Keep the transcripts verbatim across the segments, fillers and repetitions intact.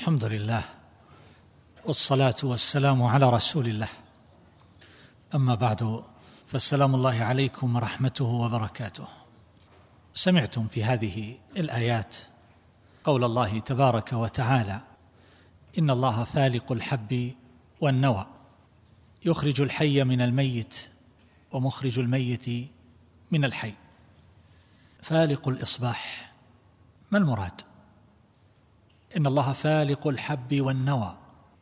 الحمد لله والصلاة والسلام على رسول الله، أما بعد، فالسلام الله عليكم ورحمته وبركاته. سمعتم في هذه الآيات قول الله تبارك وتعالى: إن الله فالق الحب والنوى، يخرج الحي من الميت ومخرج الميت من الحي. فالق الإصباح، ما المراد؟ إن الله فالق الحب والنوى،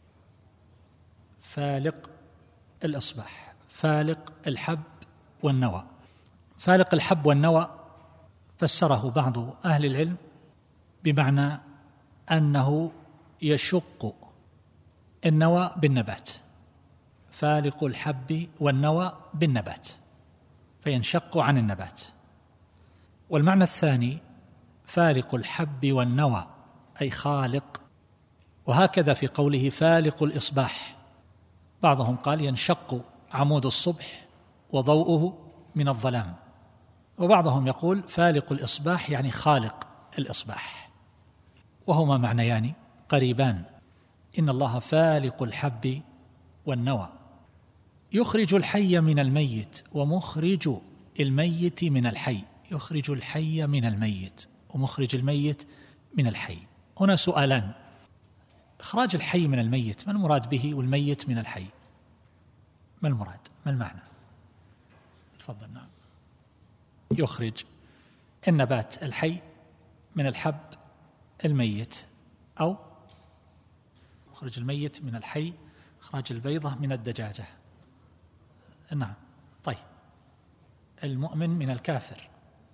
فالق الإصباح، فالق الحب والنوى. فالق الحب والنوى فسره بعض أهل العلم بمعنى أنه يشق النوى بالنبات، فالق الحب والنوى بالنبات فينشق عن النبات. والمعنى الثاني فالق الحب والنوى أي خالق، وهكذا في قوله فالق الإصباح، بعضهم قال ينشق عمود الصبح وضوءه من الظلام، وبعضهم يقول فالق الإصباح يعني خالق الإصباح، وهما معنيان قريبان. إن الله فالق الحب والنوى، يخرج الحي من الميت ومخرج الميت من الحي، يخرج الحي من الميت ومخرج الميت من الحي. هنا سؤالان: إخراج الحي من الميت، ما المراد به؟ والميت من الحي، ما المراد؟ ما المعنى؟ تفضل. نعم. يخرج النبات الحي من الحب الميت، أو يخرج الميت من الحي، إخراج البيضة من الدجاجة. نعم. طيب، المؤمن من الكافر،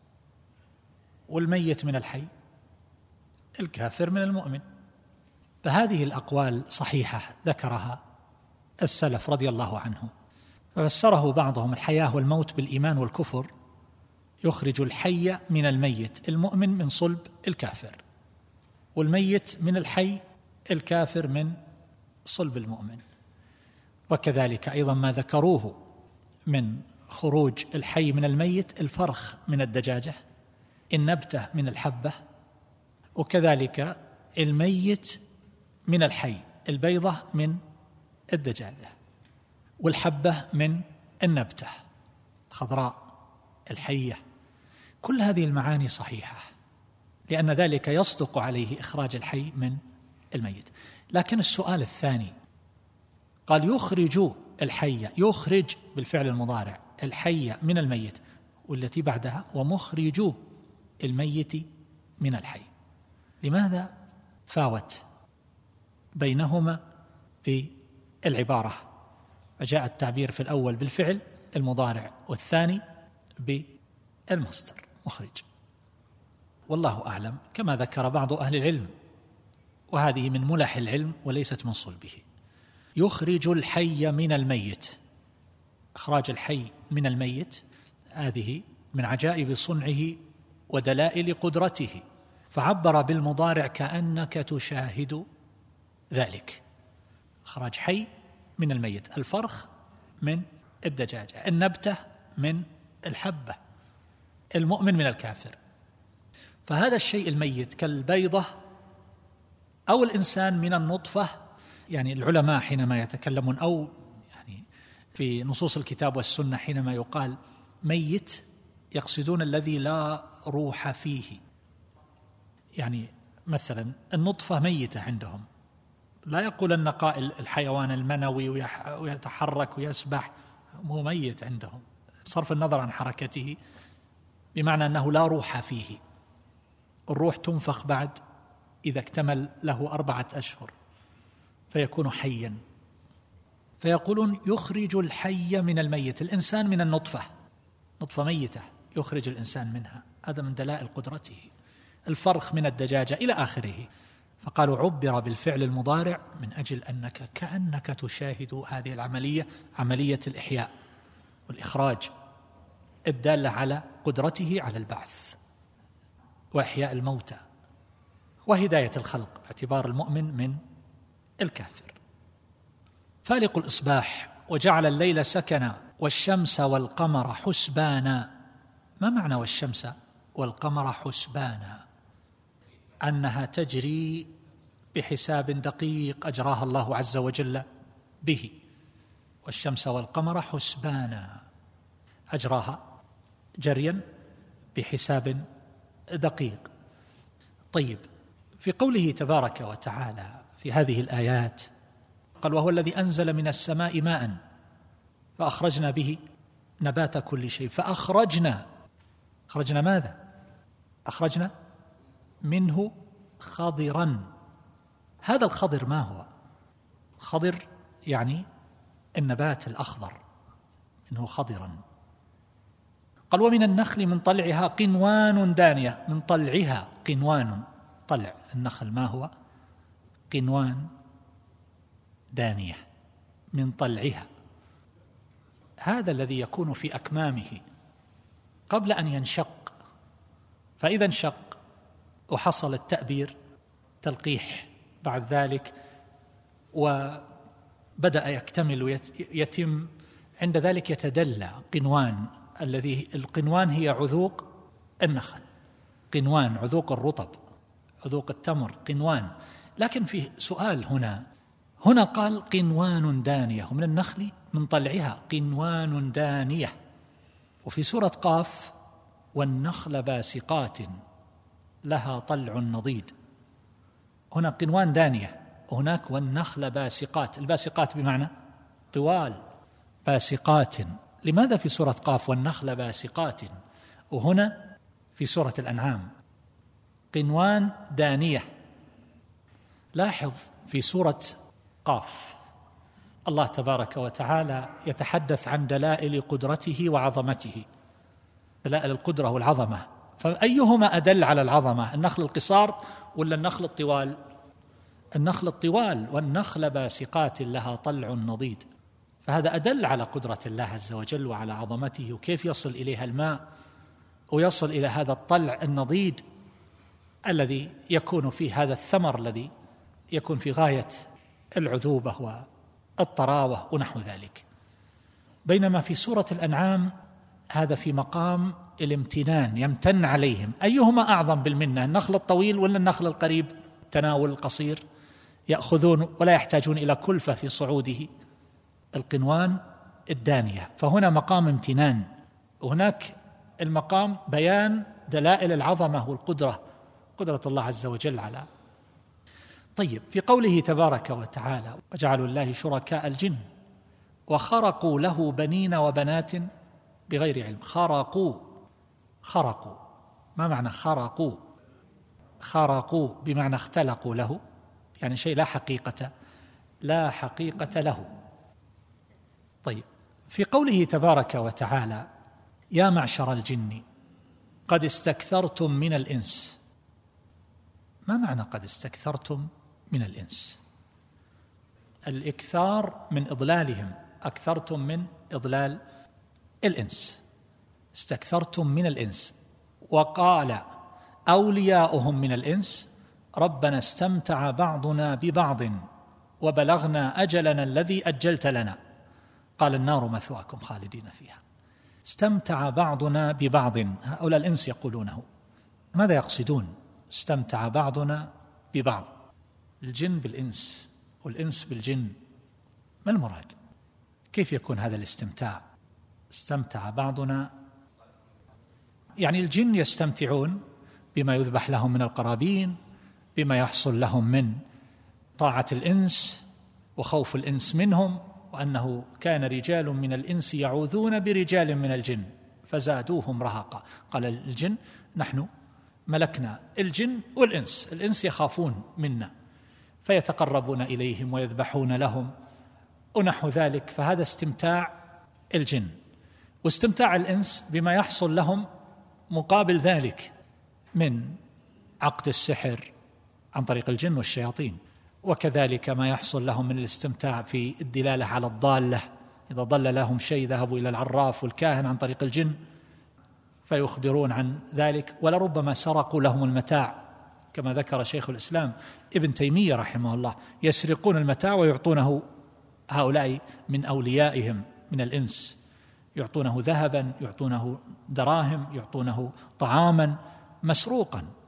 والميت من الحي، الكافر من المؤمن. فهذه الأقوال صحيحة ذكرها السلف رضي الله عنهم، ففسره بعضهم الحياة والموت بالإيمان والكفر، يخرج الحي من الميت، المؤمن من صلب الكافر، والميت من الحي، الكافر من صلب المؤمن. وكذلك أيضا ما ذكروه من خروج الحي من الميت، الفرخ من الدجاجة، النبتة من الحبة، وكذلك الميت من الحي، البيضة من الدجاجة، والحبة من النبتة الخضراء الحية. كل هذه المعاني صحيحة، لأن ذلك يصدق عليه إخراج الحي من الميت. لكن السؤال الثاني قال يخرج الحي، يخرج بالفعل المضارع الحي من الميت، والتي بعدها ومخرج الميت من الحي. لماذا فاوت بينهما في العبارة، فجاء التعبير في الأول بالفعل المضارع والثاني بالمصدر مخرج؟ والله أعلم، كما ذكر بعض أهل العلم، وهذه من ملح العلم وليست من صلبه. يخرج الحي من الميت، إخراج الحي من الميت هذه من عجائب صنعه ودلائل قدرته، فعبر بالمضارع كأنك تشاهد ذلك. إخراج حي من الميت، الفرخ من الدجاجة، النبتة من الحبة، المؤمن من الكافر. فهذا الشيء الميت كالبيضة أو الإنسان من النطفة، يعني العلماء حينما يتكلمون أو يعني في نصوص الكتاب والسنة حينما يقال ميت يقصدون الذي لا روح فيه. يعني مثلا النطفة ميتة عندهم، لا يقول أن قائل الحيوان المنوي ويتحرك ويسبح، هو ميت عندهم صرف النظر عن حركته، بمعنى أنه لا روح فيه. الروح تنفخ بعد إذا اكتمل له أربعة أشهر فيكون حيا. فيقولون يخرج الحي من الميت، الإنسان من النطفة، نطفة ميتة يخرج الإنسان منها، هذا من دلائل قدرته. الفرخ من الدجاجة إلى آخره. فقالوا عبر بالفعل المضارع من أجل أنك كأنك تشاهد هذه العملية، عملية الإحياء والإخراج الدالة على قدرته على البعث وإحياء الموتى وهداية الخلق باعتبار المؤمن من الكافر. فالق الإصباح وجعل الليل سكنا والشمس والقمر حسبانا. ما معنى والشمس والقمر حسبانا؟ أنها تجري بحساب دقيق أجراها الله عز وجل به، والشمس والقمر حسبانا أجراها جريا بحساب دقيق. طيب، في قوله تبارك وتعالى في هذه الآيات قال: وهو الذي أنزل من السماء ماء فأخرجنا به نبات كل شيء. فأخرجنا أخرجنا ماذا؟ أخرجنا منه خضرا. هذا الخضر ما هو؟ الخضر يعني النبات الأخضر، منه خضرا. قال: ومن النخل من طلعها قنوان دانية. من طلعها، قنوان، طلع النخل ما هو؟ قنوان دانية من طلعها. هذا الذي يكون في أكمامه قبل أن ينشق، فإذا انشق وحصل التأبير تلقيح بعد ذلك وبدأ يكتمل ويتم، عند ذلك يتدلى قنوان. الذي القنوان هي عذوق النخل، قنوان عذوق الرطب، عذوق التمر، قنوان. لكن فيه سؤال هنا هنا قال قنوان دانية، ومن النخل من طلعها قنوان دانية. وفي سورة قاف: والنخل باسقات لها طلع نضيد. هنا قنوان دانية، وهناك والنخل باسقات. الباسقات بمعنى طوال، باسقات. لماذا في سورة قاف والنخل باسقات، وهنا في سورة الأنعام قنوان دانية؟ لاحظ في سورة قاف الله تبارك وتعالى يتحدث عن دلائل قدرته وعظمته، دلائل القدرة والعظمة، فأيهما أدل على العظمة؟ النخل القصار ولا النخل الطوال؟ النخل الطوال. والنخل باسقات لها طلع نضيد، فهذا أدل على قدرة الله عز وجل وعلى عظمته، وكيف يصل إليها الماء ويصل إلى هذا الطلع النضيد الذي يكون فيه هذا الثمر الذي يكون في غاية العذوبة والطراوة ونحو ذلك. بينما في سورة الأنعام هذا في مقام الامتنان، يمتن عليهم. أيهما أعظم بالمنة، النخل الطويل ولا النخل القريب تناول القصير؟ يأخذون ولا يحتاجون إلى كلفة في صعوده. القنوان الدانية، فهنا مقام امتنان، وهناك المقام بيان دلائل العظمة والقدرة، قدرة الله عز وجل على. طيب، في قوله تبارك وتعالى: وجعلوا الله شركاء الجن وخرقوا له بنين وبنات بغير علم. خرقوا، خرقوا ما معنى خرقوا؟ خرقوا بمعنى اختلقوا له، يعني شيء لا حقيقة لا حقيقة له. طيب، في قوله تبارك وتعالى: يا معشر الجن قد استكثرتم من الإنس. ما معنى قد استكثرتم من الإنس؟ الإكثار من إضلالهم، أكثرتم من إضلال الإنس، استكثرتم من الإنس. وقال أولياؤهم من الإنس: ربنا استمتع بعضنا ببعض وبلغنا أجلنا الذي أجلت لنا قال النار مثواكم خالدين فيها. استمتع بعضنا ببعض، هؤلاء الإنس يقولونه. ماذا يقصدون؟ استمتع بعضنا ببعض، الجن بالإنس والإنس بالجن، ما المراد؟ كيف يكون هذا الاستمتاع؟ استمتع بعضنا يعني الجن يستمتعون بما يذبح لهم من القرابين، بما يحصل لهم من طاعة الإنس وخوف الإنس منهم، وأنه كان رجال من الإنس يعوذون برجال من الجن فزادوهم رهقا. قال الجن: نحن ملكنا الجن والإنس، الإنس يخافون منا فيتقربون إليهم ويذبحون لهم ونحو ذلك، فهذا استمتاع الجن. واستمتاع الإنس بما يحصل لهم مقابل ذلك من عقد السحر عن طريق الجن والشياطين، وكذلك ما يحصل لهم من الاستمتاع في الدلالة على الضالة، إذا ضل لهم شيء ذهبوا إلى العراف والكاهن عن طريق الجن فيخبرون عن ذلك، ولربما سرقوا لهم المتاع كما ذكر شيخ الإسلام ابن تيمية رحمه الله، يسرقون المتاع ويعطونه هؤلاء من أوليائهم من الإنس، يعطونه ذهبا، يعطونه دراهم، يعطونه طعاما مسروقا،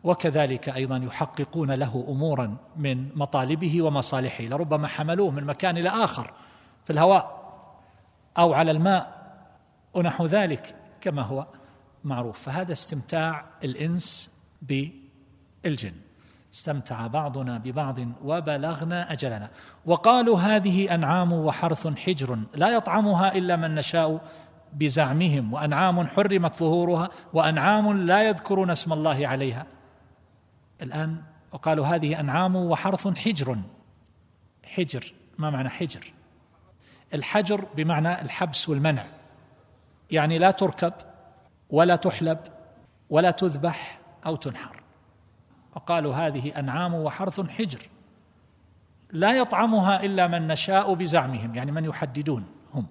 وكذلك أيضا يحققون له أمورا من مطالبه ومصالحه، لربما حملوه من مكان إلى آخر في الهواء أو على الماء ونحو ذلك كما هو معروف. فهذا استمتاع الإنس بالجن، استمتع بعضنا ببعض وبلغنا أجلنا. وقالوا هذه أنعام وحرث حجر لا يطعمها إلا من نشاء بزعمهم، وأنعام حرمت ظهورها وأنعام لا يذكرون اسم الله عليها. الآن وقالوا هذه أنعام وحرث حجر. حجر ما معنى حجر؟ الحجر بمعنى الحبس والمنع، يعني لا تركب ولا تحلب ولا تذبح أو تنحر. وقالوا هذه أنعام وحرث حجر لا يطعمها إلا من نشاء بزعمهم، يعني من يحددون هم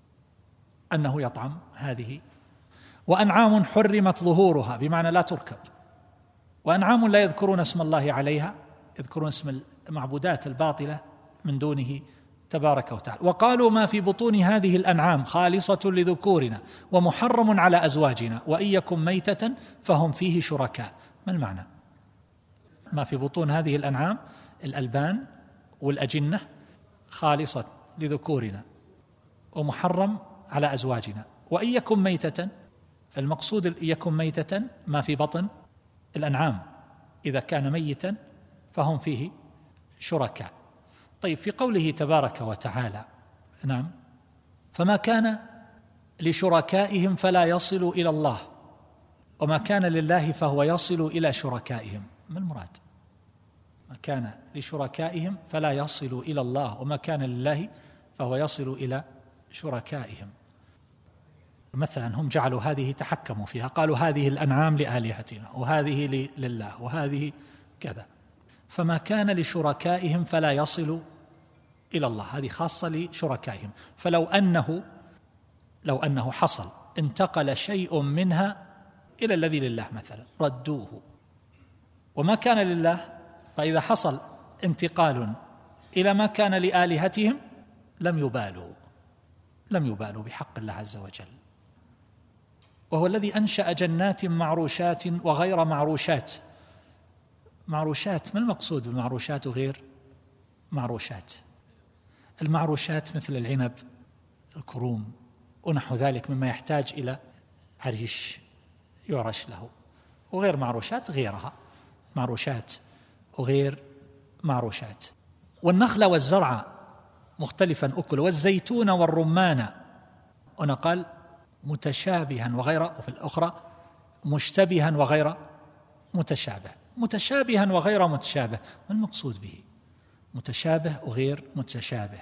أنه يطعم هذه. وأنعام حرمت ظهورها بمعنى لا تركب، وأنعام لا يذكرون اسم الله عليها، يذكرون اسم المعبودات الباطلة من دونه تبارك وتعالى. وقالوا ما في بطون هذه الأنعام خالصة لذكورنا ومحرم على أزواجنا وإن يكن ميتة فهم فيه شركاء. ما المعنى؟ ما في بطون هذه الأنعام الألبان والأجنة خالصة لذكورنا ومحرم على أزواجنا، وإن يكن ميتة، المقصود إن يكن ميتة ما في بطن الأنعام، إذا كان ميتا فهم فيه شركاء. طيب، في قوله تبارك وتعالى نعم فما كان لشركائهم فلا يصل إلى الله وما كان لله فهو يصل إلى شركائهم، ما المراد؟ ما كان لشركائهم فلا يصل إلى الله وما كان لله فهو يصل إلى شركائهم. مثلا هم جعلوا هذه تحكموا فيها، قالوا هذه الأنعام لآلهتنا وهذه لله وهذه كذا، فما كان لشركائهم فلا يصل إلى الله، هذه خاصة لشركائهم. فلو أنه لو أنه حصل انتقل شيء منها إلى الذي لله مثلا ردوه، وما كان لله فإذا حصل انتقال إلى ما كان لآلهتهم لم يبالوا لم يبالوا بحق الله عز وجل. وهو الذي أنشأ جنات معروشات وغير معروشات. معروشات، ما المقصود بالمعروشات وغير معروشات؟ المعروشات مثل العنب، الكروم ونحو ذلك مما يحتاج إلى عريش يعرش له، وغير معروشات غيرها، معروشات وغير معروشات. والنخل والزرع مختلفا أكل، والزيتون والرمان، هنا قال متشابها وغير، وفي الأخرى مشتبها وغير متشابه. متشابها وغير متشابه، ما المقصود به؟ متشابه وغير متشابه.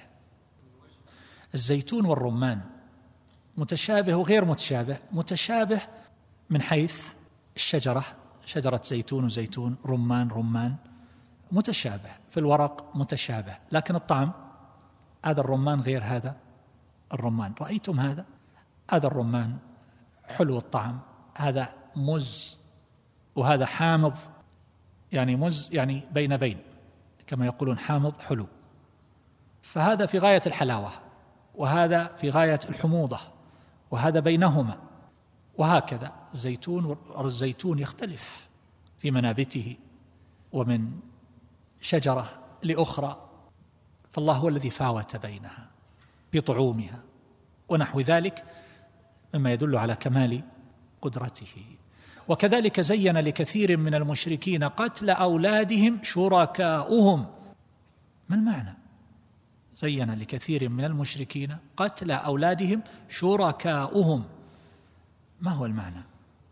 الزيتون والرمان متشابه وغير متشابه. متشابه من حيث الشجرة، شجرة زيتون وزيتون، رمان رمان، متشابه في الورق متشابه، لكن الطعم هذا الرمان غير هذا الرمان. رأيتم هذا؟ هذا الرمان حلو الطعم، هذا مز، وهذا حامض، يعني مز يعني بين بين كما يقولون حامض حلو، فهذا في غاية الحلاوة وهذا في غاية الحموضة وهذا بينهما، وهكذا الزيتون والزيتون يختلف في منابته ومن شجرة لأخرى، فالله هو الذي فاوت بينها بطعومها ونحو ذلك مما يدل على كمال قدرته. وكذلك زين لكثير من المشركين قتل أولادهم شركاؤهم. ما المعنى؟ زين لكثير من المشركين قتل أولادهم شركاؤهم، ما هو المعنى؟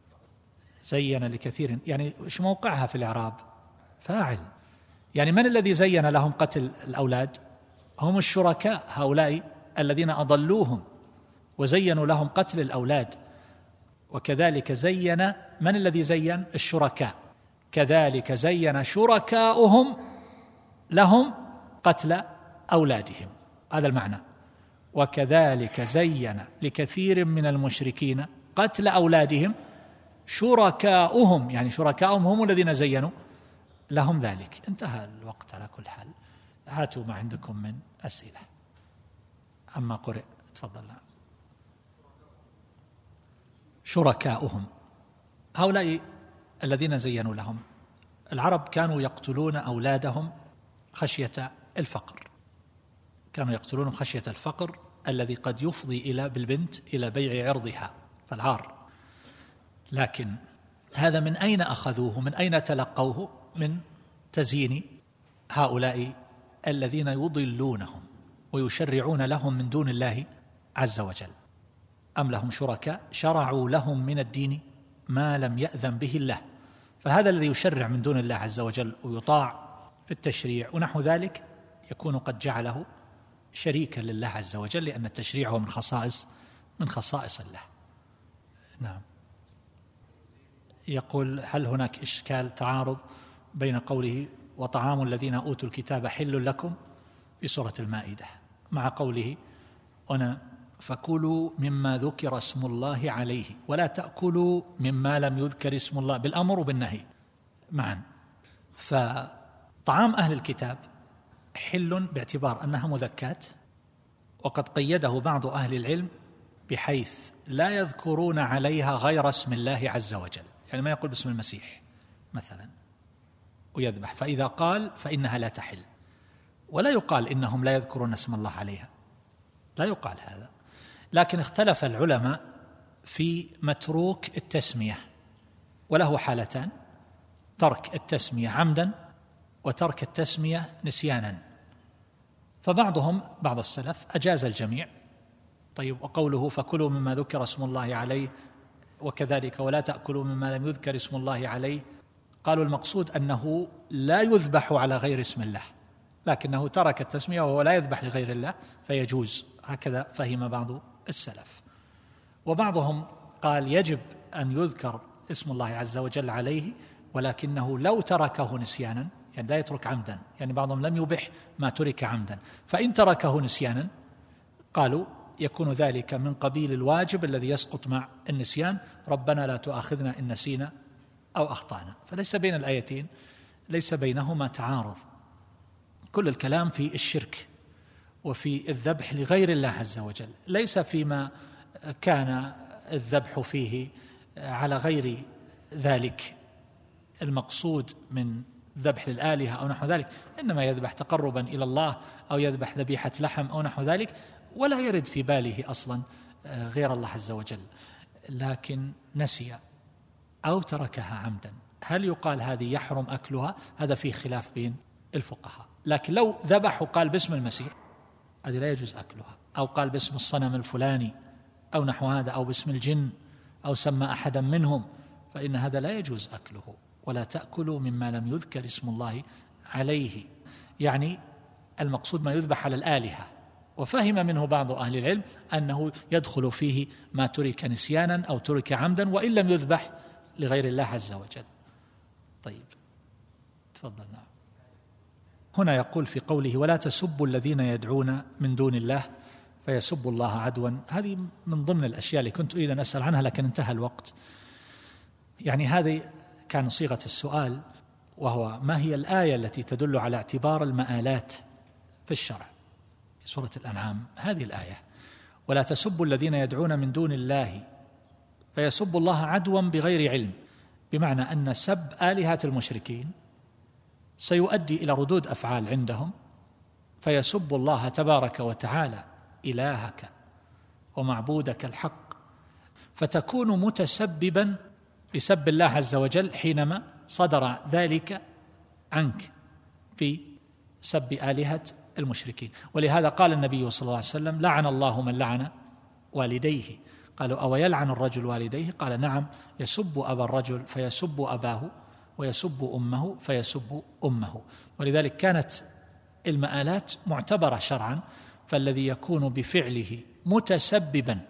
زين لكثير يعني إيش موقعها في الإعراب؟ فاعل، يعني من الذي زين لهم قتل الأولاد؟ هم الشركاء، هؤلاء الذين أضلوهم وزينوا لهم قتل الأولاد. وكذلك زين، من الذي زين؟ الشركاء، كذلك زين شركاؤهم لهم قتل أولادهم، هذا المعنى. وكذلك زين لكثير من المشركين قتل أولادهم شركاؤهم، يعني شركاؤهم هم الذين زينوا لهم ذلك. انتهى الوقت على كل حال، هاتوا ما عندكم من أسئلة عما قرئ. تفضل. شركاؤهم هؤلاء الذين زينوا لهم العرب كانوا يقتلون أولادهم خشية الفقر، كانوا يقتلونهم خشية الفقر الذي قد يفضي إلى بالبنت إلى بيع عرضها فالعار. لكن هذا من أين أخذوه؟ من أين تلقوه؟ من تزيين هؤلاء الذين يضلونهم ويشرعون لهم من دون الله عز وجل. أم لهم شركاء شرعوا لهم من الدين ما لم يأذن به الله، فهذا الذي يشرع من دون الله عز وجل ويطاع في التشريع ونحو ذلك يكون قد جعله شريكا لله عز وجل، لأن التشريع هو من خصائص من خصائص الله. نعم. يقول: هل هناك إشكال تعارض بين قوله وطعام الذين أوتوا الكتاب حل لكم في سورة المائدة مع قوله هنا فكلوا مما ذكر اسم الله عليه ولا تأكلوا مما لم يذكر اسم الله، بالأمر وبالنهي معا؟ فطعام أهل الكتاب حل باعتبار أنها مذكات، وقد قيده بعض أهل العلم بحيث لا يذكرون عليها غير اسم الله عز وجل، يعني ما يقول باسم المسيح مثلا ويذبح، فإذا قال فإنها لا تحل. ولا يقال إنهم لا يذكرون اسم الله عليها، لا يقال هذا. لكن اختلف العلماء في متروك التسمية، وله حالتان: ترك التسمية عمدا وترك التسمية نسيانا. فبعضهم بعض السلف أجاز الجميع. طيب، وقوله فكلوا مما ذكر اسم الله عليه وكذلك ولا تأكلوا مما لم يذكر اسم الله عليه، قالوا المقصود أنه لا يذبح على غير اسم الله، لكنه ترك التسمية وهو لا يذبح لغير الله فيجوز. هكذا فهم بعض السلف. وبعضهم قال يجب أن يذكر اسم الله عز وجل عليه، ولكنه لو تركه نسيانا، يعني لا يترك عمدا، يعني بعضهم لم يبح ما ترك عمدا، فإن تركه نسيانا قالوا يكون ذلك من قبيل الواجب الذي يسقط مع النسيان: ربنا لا تؤاخذنا إن نسينا أو أخطأنا. فليس بين الآيتين ليس بينهما تعارض، كل الكلام في الشرك وفي الذبح لغير الله عز وجل، ليس فيما كان الذبح فيه على غير ذلك المقصود من ذبح للآلهة أو نحو ذلك، إنما يذبح تقربا إلى الله أو يذبح ذبيحة لحم أو نحو ذلك، ولا يرد في باله أصلا غير الله عز وجل، لكن نسي أو تركها عمدا. هل يقال هذه يحرم أكلها؟ هذا فيه خلاف بين الفقهاء. لكن لو ذبح وقال باسم المسيح هذه لا يجوز أكلها، أو قال باسم الصنم الفلاني أو نحو هذا، أو باسم الجن، أو سمى أحدا منهم، فإن هذا لا يجوز أكله. ولا تأكلوا مما لم يذكر اسم الله عليه، يعني المقصود ما يذبح على الآلهة. وفهم منه بعض أهل العلم أنه يدخل فيه ما ترك نسيانا أو ترك عمدا وإن لم يذبح لغير الله عز وجل. طيب، تفضل. نعم. هنا يقول في قوله ولا تسبوا الذين يدعون من دون الله فيسبوا الله عدوا، هذه من ضمن الأشياء اللي كنت أريد أن أسأل عنها لكن انتهى الوقت. يعني هذه كان صيغة السؤال، وهو ما هي الآية التي تدل على اعتبار المآلات في الشرع؟ في سورة الأنعام هذه الآية: ولا تسبوا الذين يدعون من دون الله فيسبوا الله عدوا بغير علم، بمعنى أن سب آلهة المشركين سيؤدي إلى ردود أفعال عندهم، فيسب الله تبارك وتعالى إلهك ومعبودك الحق، فتكون متسببا بسب الله عز وجل حينما صدر ذلك عنك في سب آلهة المشركين. ولهذا قال النبي صلى الله عليه وسلم: لعن الله من لعن والديه. قالوا: أو يلعن الرجل والديه؟ قال: نعم، يسب أبا الرجل فيسب أباه، ويسب أمه فيسب أمه. ولذلك كانت المآلات معتبرة شرعا، فالذي يكون بفعله متسببا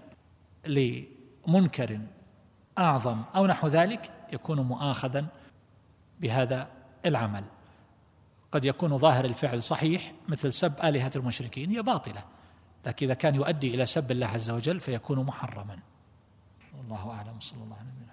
لمنكر أعظم أو نحو ذلك يكون مؤاخذا بهذا العمل. قد يكون ظاهر الفعل صحيح مثل سب آلهة المشركين هي باطلة، لكن إذا كان يؤدي إلى سب الله عز وجل فيكون محرما. والله أعلم. صلى الله عليه وسلم.